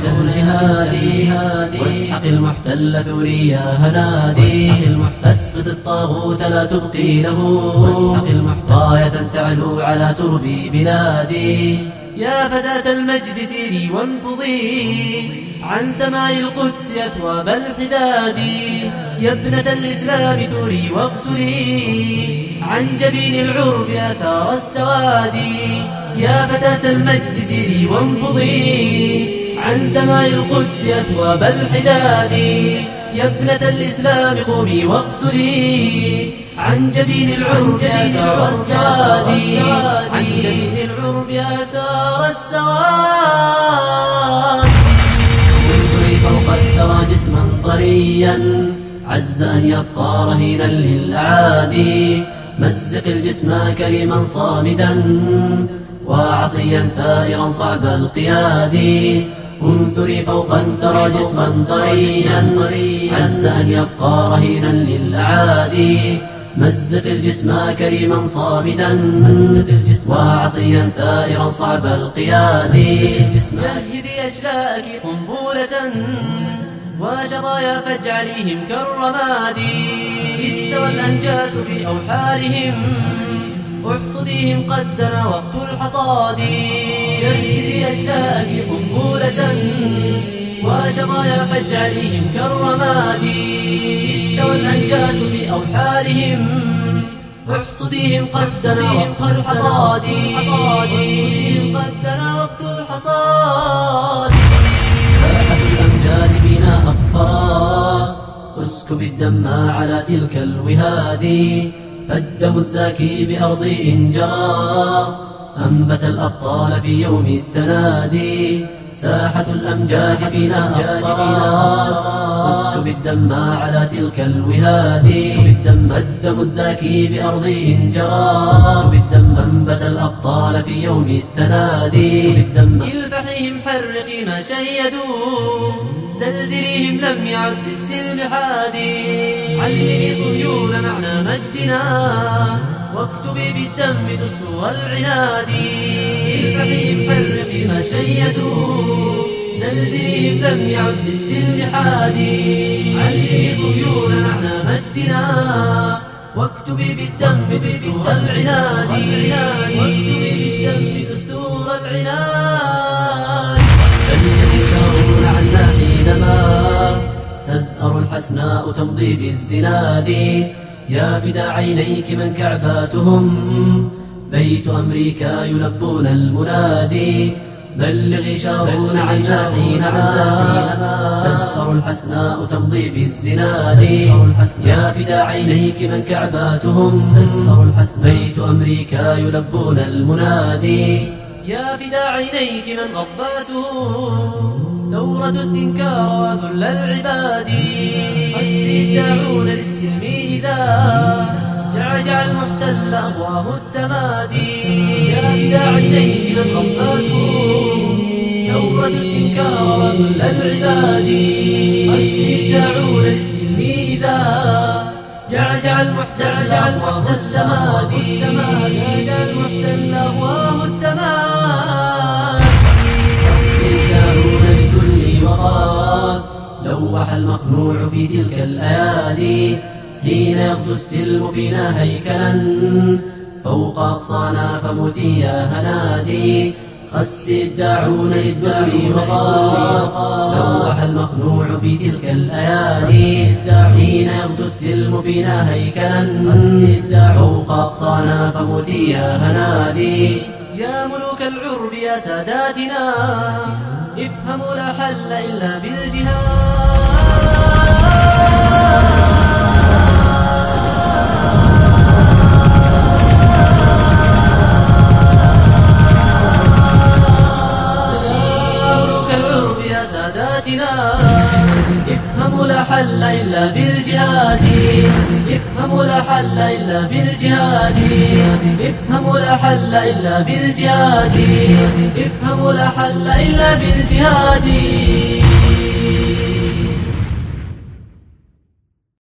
الجهاد واسحق المحتل ثوري يا هنادي أسقط الطاغوت لا تبقي له راية تعلو على ترب بلادي. يا فتاة المجد سيري وانفضي عن سماء القدس أثواب الحداد. يا ابنة الإسلام ثوري واغسلي عن جبين العرب آثار السواد. يا فتاة المجد سيري وانفضي عن سماء القدس أثواب الحداد. يا ابنة الإسلام قومي واغسلي عن جبين العرب آثار السواد. عن جبين العرب آثار السواد. انظري فوق الثرى جسما طريا عز أن يبقى رهينا للأعادي. مزق الجسم كريما صامدا وعصيا ثائرا صعب القياد. انثري فوق ترى جسما طريا عز أن يبقى رهينا للأعادي. مزق الجسم كريما صامدا وعصيا ثائرا صعب القياد. جهزي أشلاءك قنبلة وشظايا فاجعليهم كالرماد. استوى الأنجاس في أوحالهم احصديهم قد دنا وقت الحصاد. جهزي أشلاءك قنبلة وشظايا فاجعليهم كالرماد. استوى الأنجاس في أوحالهم احصديهم قد دنا وقت الحصاد. احصديهم قد دنا وقت الحصاد. ساحة الأمجاد بنا أقفرا اسكب الدم على تلك الوهاد. فالدم الزاكي بأرض جرى أنبت الأبطال في يوم التنادي. ساحة الأمجاد فينا أقفرا اسكب الدم على تلك الوهاد. الدم الزاكي بأرض جرى أنبت الأبطال في يوم التنادي. البحرهم حرقي ما شيدوا زلزليهم لم يعد للسلم حادي. علمي صهيون معنى مجدنا واكتبي بالدم دستور العناد. البحرهم حرقي ما شيدوا زلزليهم لم يعد للسلم حادي. علمي صهيون معنى مجدنا واكتبي بالدم دستور العناد. واكتبي بالدم دستور العناد. يشارون عنا حينما تزأر الحسناء تمضي بالزناد. يا بدا عينيك من كعباتهم بيت أمريكا يلبون المنادي. بلغي شارون عنا حينما تزأر الحسناء تمضي بالزناد. يا بدا عينيك من كعباتهم بيت أمريكا يلبون المنادي. يا بدا عينيك من أضباته دورة استنكار وذل العباد. السداعون للسلم إذا جعجع المحتل أضواه التمادي. يا بدا عينيك من أضباته دورة استنكار وذل العباد. السداعون للسلم إذا جعجع المحتل أضواه التمادي. جعجع المحتل أضواه التمادي. السداعون لكل وقار لوح المخنوع في تلك الأيادي. حين يبدو السلم فينا هيكلا فوق أقصانا فموتي يا هنادي. السداعون للدم وقار لوح المخنوع في تلك الأيادي. حين يبدو السلم فينا هيكلا فوق أقصانا فموتي يا هنادي. يا ملوك العرب يا ساداتنا افهموا لا حل إلا بالجهاد. افهموا لا حل إلا بالجهاد. افهموا لا حل إلا بالجهاد. افهموا لا حل إلا بالجهاد. افهموا لا حل إلا بالجهاد.